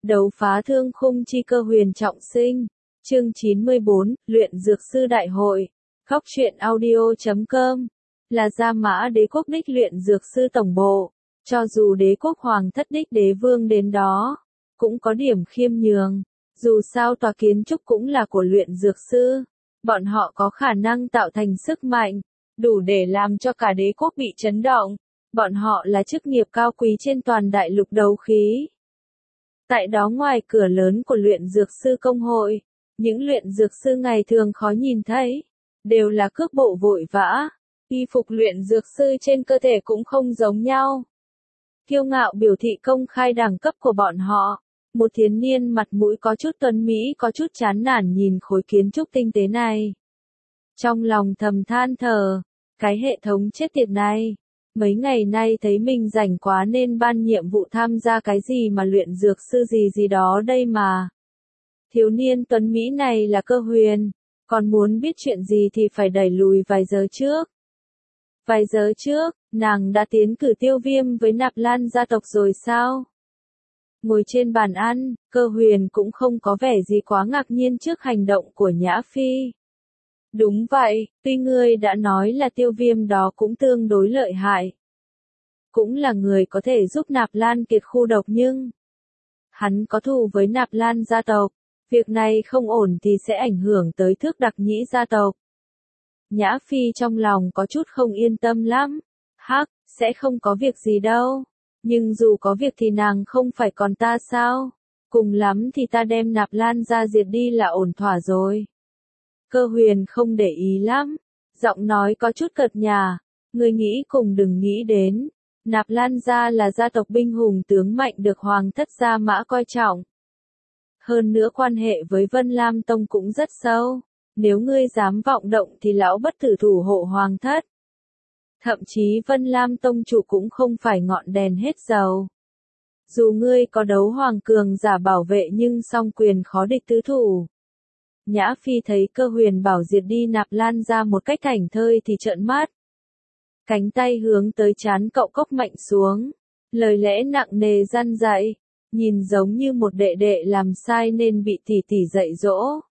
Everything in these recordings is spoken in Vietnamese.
Đấu phá thương khung chi cơ huyền trọng sinh. Chương 94, Luyện Dược Sư Đại Hội. Góc truyện audio.com. Là Gia Mã Đế quốc đích luyện dược sư tổng bộ. Cho dù đế quốc hoàng thất đích đế vương đến đó, cũng có điểm khiêm nhường. Dù sao tòa kiến trúc cũng là của luyện dược sư. Bọn họ có khả năng tạo thành sức mạnh, đủ để làm cho cả đế quốc bị chấn động. Bọn họ là chức nghiệp cao quý trên toàn đại lục đấu khí. Tại đó ngoài cửa lớn của luyện dược sư công hội, những luyện dược sư ngày thường khó nhìn thấy, đều là cước bộ vội vã, y phục luyện dược sư trên cơ thể cũng không giống nhau. Kiêu ngạo biểu thị công khai đẳng cấp của bọn họ, một thiếu niên mặt mũi có chút tuấn mỹ có chút chán nản nhìn khối kiến trúc tinh tế này. Trong lòng thầm than thở, cái hệ thống chết tiệt này. Mấy ngày nay thấy mình rảnh quá nên ban nhiệm vụ tham gia cái gì mà luyện dược sư gì đó đây mà. Thiếu niên tuấn Mỹ này là Cơ Huyền, còn muốn biết chuyện gì thì phải đẩy lùi vài giờ trước. Vài giờ trước, nàng đã tiến cử Tiêu Viêm với Nạp Lan gia tộc rồi sao? Ngồi trên bàn ăn, Cơ Huyền cũng không có vẻ gì quá ngạc nhiên trước hành động của Nhã Phi. Đúng vậy, tuy ngươi đã nói là Tiêu Viêm đó cũng tương đối lợi hại. Cũng là người có thể giúp Nạp Lan kiệt khu độc nhưng hắn có thù với Nạp Lan gia tộc, việc này không ổn thì sẽ ảnh hưởng tới Thước Đặc Nhĩ gia tộc. Nhã Phi trong lòng có chút không yên tâm lắm. Hắc, sẽ không có việc gì đâu. Nhưng dù có việc thì nàng không phải còn ta sao? Cùng lắm thì ta đem Nạp Lan ra diệt đi là ổn thỏa rồi. Cơ Huyền không để ý lắm, giọng nói có chút cợt nhả, người nghĩ cùng đừng nghĩ đến. Nạp Lan gia là gia tộc binh hùng tướng mạnh được hoàng thất Gia Mã coi trọng. Hơn nữa quan hệ với Vân Lam Tông cũng rất sâu, nếu ngươi dám vọng động thì lão bất tử thủ hộ hoàng thất. Thậm chí Vân Lam Tông chủ cũng không phải ngọn đèn hết dầu. Dù ngươi có đấu hoàng cường giả bảo vệ nhưng song quyền khó địch tứ thủ. Nhã Phi thấy Cơ Huyền bảo diệt đi Nạp Lan ra một cách thảnh thơi thì trợn mắt. Cánh tay hướng tới trán cậu cốc mạnh xuống. Lời lẽ nặng nề răn dạy, nhìn giống như một đệ đệ làm sai nên bị tỷ tỷ dạy dỗ.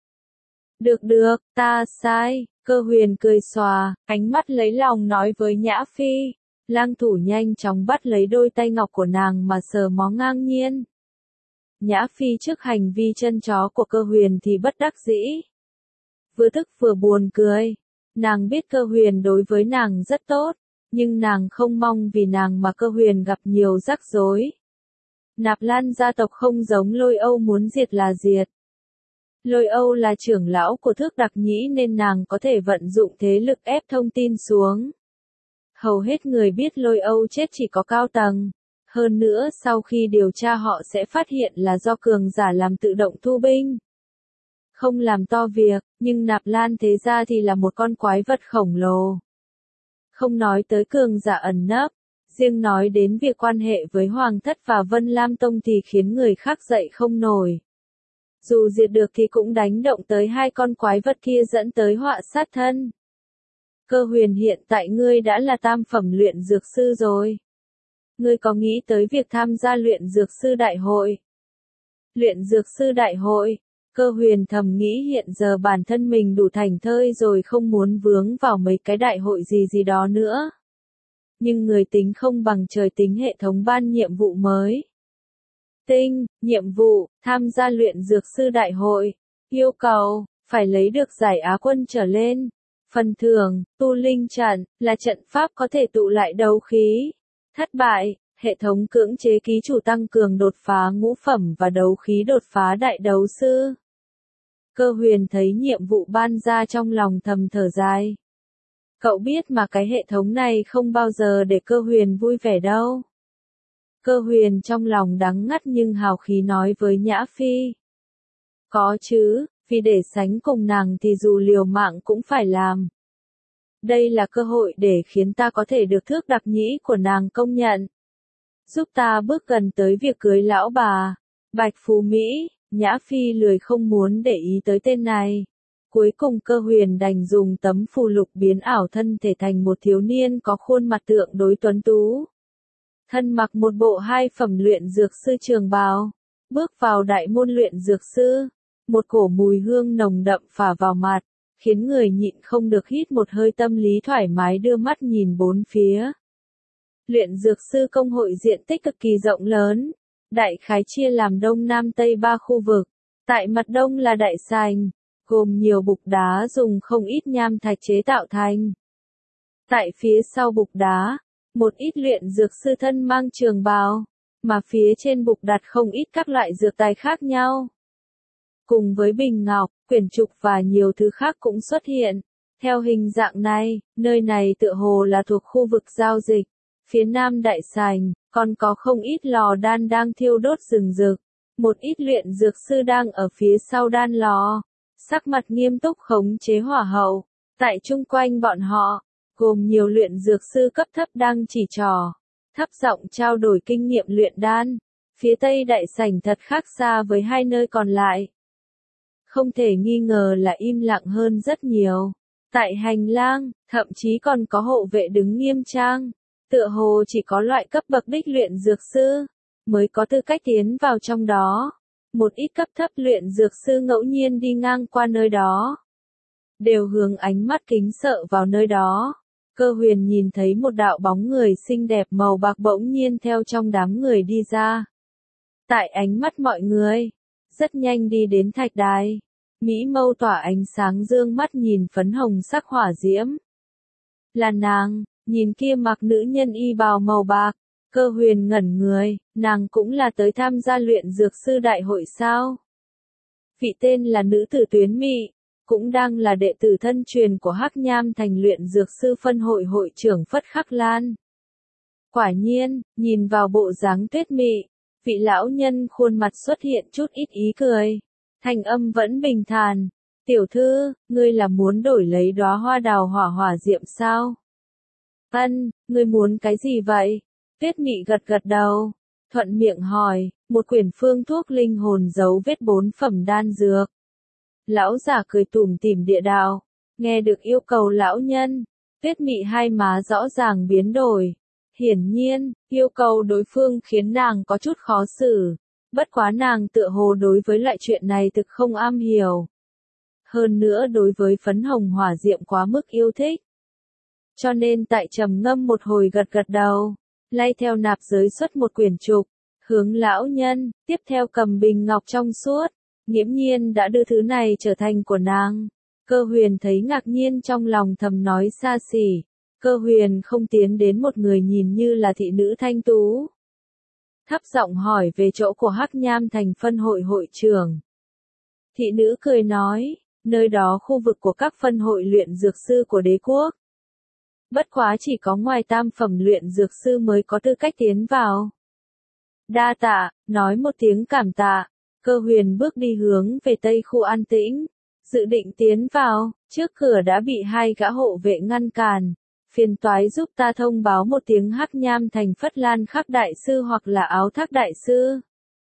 Được, ta sai, Cơ Huyền cười xòa, ánh mắt lấy lòng nói với Nhã Phi. Lang thủ nhanh chóng bắt lấy đôi tay ngọc của nàng mà sờ mó ngang nhiên. Nhã Phi trước hành vi chân chó của Cơ Huyền thì bất đắc dĩ. Vừa tức vừa buồn cười. Nàng biết Cơ Huyền đối với nàng rất tốt, nhưng nàng không mong vì nàng mà Cơ Huyền gặp nhiều rắc rối. Nạp Lan gia tộc không giống Lôi Âu muốn diệt là diệt. Lôi Âu là trưởng lão của Thước Đặc Nhĩ nên nàng có thể vận dụng thế lực ép thông tin xuống. Hầu hết người biết Lôi Âu chết chỉ có cao tầng. Hơn nữa sau khi điều tra họ sẽ phát hiện là do cường giả làm tự động thu binh. Không làm to việc, nhưng Nạp Lan thế ra thì là một con quái vật khổng lồ. Không nói tới cường giả ẩn nấp, riêng nói đến việc quan hệ với Hoàng thất và Vân Lam Tông thì khiến người khác dậy không nổi. Dù diệt được thì cũng đánh động tới hai con quái vật kia dẫn tới họa sát thân. Cơ Huyền hiện tại ngươi đã là tam phẩm luyện dược sư rồi. Ngươi có nghĩ tới việc tham gia luyện dược sư đại hội? Luyện dược sư đại hội, Cơ Huyền thầm nghĩ hiện giờ bản thân mình đủ thành thơi rồi không muốn vướng vào mấy cái đại hội gì đó nữa. Nhưng người tính không bằng trời tính hệ thống ban nhiệm vụ mới. Nhiệm vụ, tham gia luyện dược sư đại hội. Yêu cầu, phải lấy được giải Á quân trở lên. Phần thưởng, tu linh trận, là trận pháp có thể tụ lại đấu khí. Thất bại, hệ thống cưỡng chế ký chủ tăng cường đột phá ngũ phẩm và đấu khí đột phá đại đấu sư. Cơ Huyền thấy nhiệm vụ ban ra trong lòng thầm thở dài. Cậu biết mà cái hệ thống này không bao giờ để Cơ Huyền vui vẻ đâu. Cơ Huyền trong lòng đắng ngắt nhưng hào khí nói với Nhã Phi. Có chứ, vì để sánh cùng nàng thì dù liều mạng cũng phải làm. Đây là cơ hội để khiến ta có thể được Thước Đặc Nhĩ của nàng công nhận. Giúp ta bước gần tới việc cưới lão bà. Bạch Phú Mỹ, Nhã Phi lười không muốn để ý tới tên này. Cuối cùng Cơ Huyền đành dùng tấm phù lục biến ảo thân thể thành một thiếu niên có khuôn mặt tượng đối tuấn tú. Thân mặc một bộ 2 phẩm luyện dược sư trường bào. Bước vào đại môn luyện dược sư, một cổ mùi hương nồng đậm phả vào mặt, khiến người nhịn không được hít một hơi, tâm lý thoải mái đưa mắt nhìn bốn phía. Luyện dược sư công hội diện tích cực kỳ rộng lớn, đại khái chia làm đông nam tây ba khu vực. Tại mặt đông là đại sảnh, gồm nhiều bục đá dùng không ít nham thạch chế tạo thành. Tại phía sau bục đá, một ít luyện dược sư thân mang trường bào, mà phía trên bục đặt không ít các loại dược tài khác nhau. Cùng với bình ngọc, quyển trục và nhiều thứ khác cũng xuất hiện. Theo hình dạng này, nơi này tựa hồ là thuộc khu vực giao dịch. Phía nam đại sảnh, còn có không ít lò đan đang thiêu đốt rừng rực. Một ít luyện dược sư đang ở phía sau đan lò, sắc mặt nghiêm túc khống chế hỏa hậu. Tại chung quanh bọn họ, gồm nhiều luyện dược sư cấp thấp đang chỉ trò, thấp giọng trao đổi kinh nghiệm luyện đan. Phía tây đại sảnh thật khác xa với hai nơi còn lại. Không thể nghi ngờ là im lặng hơn rất nhiều. Tại hành lang, thậm chí còn có hộ vệ đứng nghiêm trang. Tựa hồ chỉ có loại cấp bậc đích luyện dược sư mới có tư cách tiến vào trong đó. Một ít cấp thấp luyện dược sư ngẫu nhiên đi ngang qua nơi đó, đều hướng ánh mắt kính sợ vào nơi đó. Cơ Huyền nhìn thấy một đạo bóng người xinh đẹp màu bạc bỗng nhiên theo trong đám người đi ra. Tại ánh mắt mọi người, rất nhanh đi đến thạch đài. Mỹ mâu tỏa ánh sáng dương mắt nhìn phấn hồng sắc hỏa diễm. Là nàng, nhìn kia mặc nữ nhân y bào màu bạc. Cơ Huyền ngẩn người, nàng cũng là tới tham gia luyện dược sư đại hội sao? Vị tên là nữ tử Tuyến Mị, cũng đang là đệ tử thân truyền của Hắc Nham Thành luyện dược sư phân hội hội trưởng Phất Khắc Lan. Quả nhiên, nhìn vào bộ dáng tuyết mị, vị lão nhân khuôn mặt xuất hiện chút ít ý cười. Thanh âm vẫn bình thản. Tiểu thư, ngươi là muốn đổi lấy đóa hoa đào hỏa hỏa diệm sao? Ân, ngươi muốn cái gì vậy? Tuyết mị gật gật đầu, thuận miệng hỏi, một quyển phương thuốc linh hồn dấu vết 4 phẩm đan dược. Lão giả cười tủm tỉm địa đạo, nghe được yêu cầu lão nhân, Tuyết mị hai má rõ ràng biến đổi. Hiển nhiên, yêu cầu đối phương khiến nàng có chút khó xử, bất quá nàng tựa hồ đối với loại chuyện này thực không am hiểu. Hơn nữa đối với phấn hồng hỏa diệm quá mức yêu thích. Cho nên tại trầm ngâm một hồi gật gật đầu, lay theo nạp giới xuất một quyển trục, hướng lão nhân, tiếp theo cầm bình ngọc trong suốt, nghiễm nhiên đã đưa thứ này trở thành của nàng. Cơ Huyền thấy ngạc nhiên trong lòng thầm nói xa xỉ. Cơ Huyền không tiến đến một người nhìn như là thị nữ thanh tú. Thấp giọng hỏi về chỗ của Hắc Nham Thành phân hội hội trưởng. Thị nữ cười nói, nơi đó khu vực của các phân hội luyện dược sư của đế quốc. Bất quá chỉ có ngoài tam phẩm luyện dược sư mới có tư cách tiến vào. Đa tạ, nói một tiếng cảm tạ. Cơ Huyền bước đi hướng về tây khu an tĩnh, dự định tiến vào, trước cửa đã bị hai gã hộ vệ ngăn cản. Phiền toái giúp ta thông báo một tiếng Hắc Nham Thành Phất Lan Khắc đại sư hoặc là Áo Thác đại sư.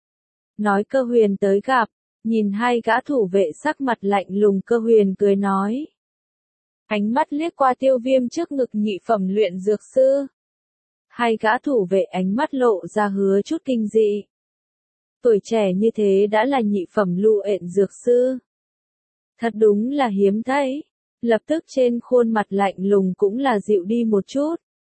Nói Cơ Huyền tới gặp, nhìn hai gã thủ vệ sắc mặt lạnh lùng, Cơ Huyền cười nói. Ánh mắt liếc qua Tiêu Viêm trước ngực nhị phẩm luyện dược sư. Hai gã thủ vệ ánh mắt lộ ra hứa chút kinh dị. Tuổi trẻ như thế đã là nhị phẩm luyện dược sư. Thật đúng là hiếm thấy. Lập tức trên khuôn mặt lạnh lùng cũng là dịu đi một chút.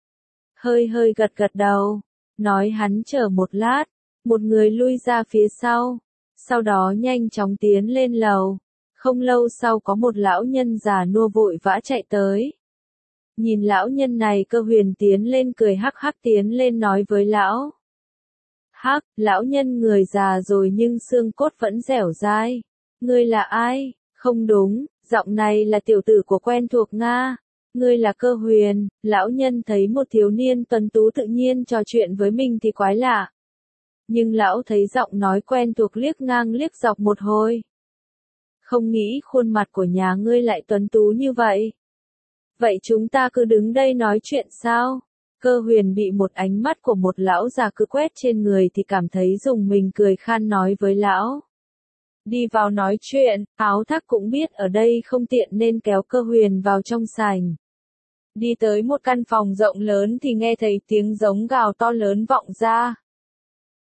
Hơi hơi gật gật đầu, nói hắn chờ một lát, một người lui ra phía sau đó nhanh chóng tiến lên lầu. Không lâu sau có một lão nhân già nua vội vã chạy tới. Nhìn lão nhân này, Cơ Huyền tiến lên cười hắc hắc tiến lên nói với lão. Hắc, lão nhân người già rồi nhưng xương cốt vẫn dẻo dai. Ngươi là ai? Không đúng, giọng này là tiểu tử của quen thuộc Nga. Ngươi là Cơ Huyền. Lão nhân thấy một thiếu niên tuấn tú tự nhiên trò chuyện với mình thì quái lạ. Nhưng lão thấy giọng nói quen thuộc liếc ngang liếc dọc một hồi. Không nghĩ khuôn mặt của nhà ngươi lại tuấn tú như vậy. Vậy chúng ta cứ đứng đây nói chuyện sao? Cơ Huyền bị một ánh mắt của một lão già cứ quét trên người thì cảm thấy rùng mình, cười khan nói với lão. Đi vào nói chuyện. Áo Thác cũng biết ở đây không tiện nên kéo Cơ Huyền vào trong sảnh. Đi tới một căn phòng rộng lớn thì nghe thấy tiếng giống gào to lớn vọng ra.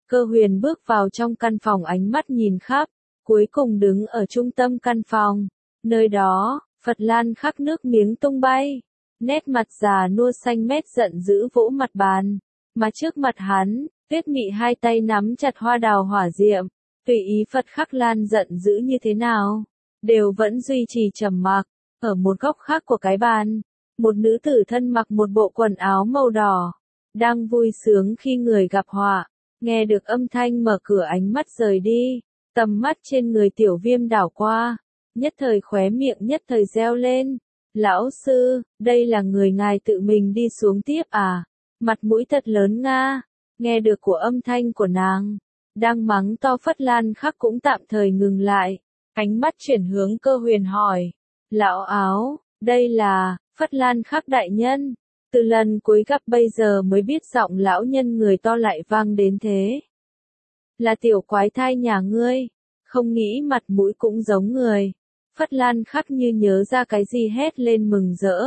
Cơ Huyền bước vào trong căn phòng, ánh mắt nhìn khắp, cuối cùng đứng ở trung tâm căn phòng. Nơi đó, Phật Lan Khắc nước miếng tung bay, nét mặt già nua xanh mét giận dữ vỗ mặt bàn, mà trước mặt hắn, Tuyết Mị hai tay nắm chặt hoa đào hỏa diệm, tùy ý Phật Khắc Lan giận dữ như thế nào, đều vẫn duy trì trầm mặc. Ở một góc khác của cái bàn, một nữ tử thân mặc một bộ quần áo màu đỏ, đang vui sướng khi người gặp họa, nghe được âm thanh mở cửa ánh mắt rời đi, tầm mắt trên người Tiểu Viêm đảo qua, nhất thời khóe miệng nhất thời reo lên. Lão sư, đây là người ngài tự mình đi xuống tiếp à? Mặt mũi thật lớn nga. Nghe được của âm thanh của nàng, đang mắng to Phất Lan Khắc cũng tạm thời ngừng lại, ánh mắt chuyển hướng Cơ Huyền hỏi. Lão áo, đây là, Phất Lan Khắc đại nhân. Từ lần cuối gặp bây giờ mới biết giọng lão nhân người to lại vang đến thế. Là tiểu quái thai nhà ngươi, không nghĩ mặt mũi cũng giống người. Phất Lan Khắc như nhớ ra cái gì hét lên mừng rỡ.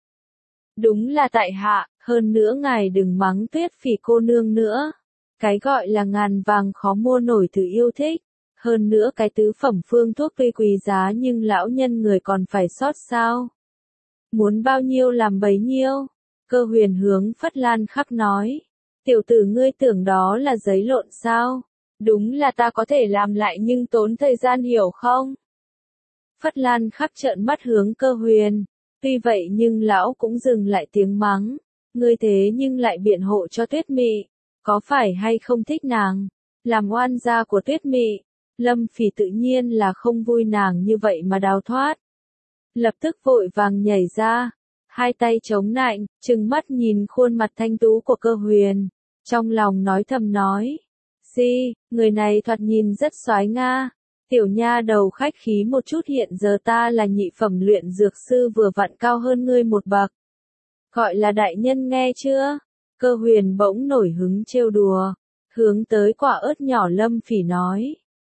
Đúng là tại hạ, hơn nữa ngài đừng mắng Tuyết Phỉ cô nương nữa. Cái gọi là ngàn vàng khó mua nổi thứ yêu thích. Hơn nữa cái tứ phẩm phương thuốc tuy quý giá nhưng lão nhân người còn phải sót sao. Muốn bao nhiêu làm bấy nhiêu. Cơ Huyền hướng Phất Lan Khắc nói. Tiểu tử ngươi tưởng đó là giấy lộn sao? Đúng là ta có thể làm lại nhưng tốn thời gian hiểu không? Phất Lan Khắc trợn mắt hướng Cơ Huyền. Tuy vậy nhưng lão cũng dừng lại tiếng mắng. Ngươi thế nhưng lại biện hộ cho Tuyết Mị. Có phải hay không thích nàng? Làm oan gia của Tuyết Mị. Lâm Phỉ tự nhiên là không vui nàng như vậy mà đào thoát. Lập tức vội vàng nhảy ra. Hai tay chống nạnh, trừng mắt nhìn khuôn mặt thanh tú của Cơ Huyền. Trong lòng nói thầm nói. Người này thoạt nhìn rất soái nga. Tiểu nha đầu khách khí một chút, hiện giờ ta là nhị phẩm luyện dược sư vừa vặn cao hơn ngươi một bậc. Gọi là đại nhân nghe chưa? Cơ Huyền bỗng nổi hứng trêu đùa. Hướng tới quả ớt nhỏ Lâm Phỉ nói.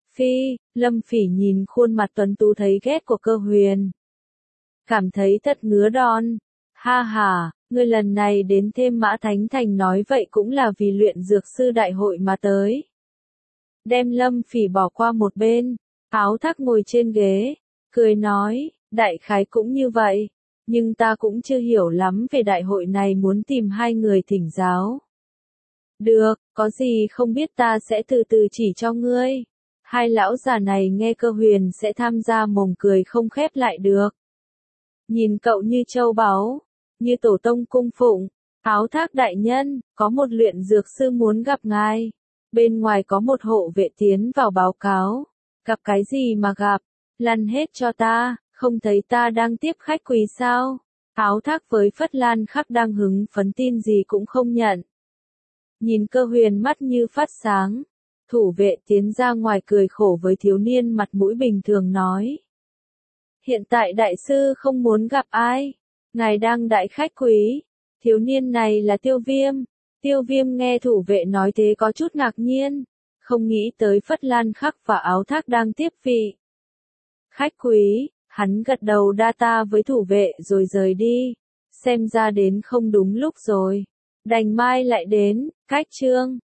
Lâm Phỉ nhìn khuôn mặt tuấn tú thấy ghét của Cơ Huyền. Cảm thấy thật ngứa đòn. Ha ha, ngươi lần này đến thêm Mã Thánh Thành nói vậy cũng là vì luyện dược sư đại hội mà tới. Đem Lâm Phỉ bỏ qua một bên, Áo Thác ngồi trên ghế, cười nói, đại khái cũng như vậy, nhưng ta cũng chưa hiểu lắm về đại hội này, muốn tìm hai người thỉnh giáo. Được, có gì không biết ta sẽ từ từ chỉ cho ngươi. Hai lão già này nghe Cơ Huyền sẽ tham gia mồm cười không khép lại được. Nhìn cậu như châu báu, như tổ tông cung phụng. Áo Thác đại nhân, có một luyện dược sư muốn gặp ngài. Bên ngoài có một hộ vệ tiến vào báo cáo. Gặp cái gì mà gặp? Lăn hết cho ta, không thấy ta đang tiếp khách quý sao? Áo Thác với Phất Lan Khắc đang hứng phấn tin gì cũng không nhận. Nhìn Cơ Huyền mắt như phát sáng. Thủ vệ tiến ra ngoài cười khổ với thiếu niên mặt mũi bình thường nói. Hiện tại đại sư không muốn gặp ai. Ngài đang đại khách quý. Thiếu niên này là Tiêu Viêm. Tiêu Viêm nghe thủ vệ nói thế có chút ngạc nhiên. Không nghĩ tới Phất Lan Khắc và Áo Thác đang tiếp vị. Khách quý, hắn gật đầu đa ta với thủ vệ rồi rời đi. Xem ra đến không đúng lúc rồi. Đành mai lại đến, cách chương.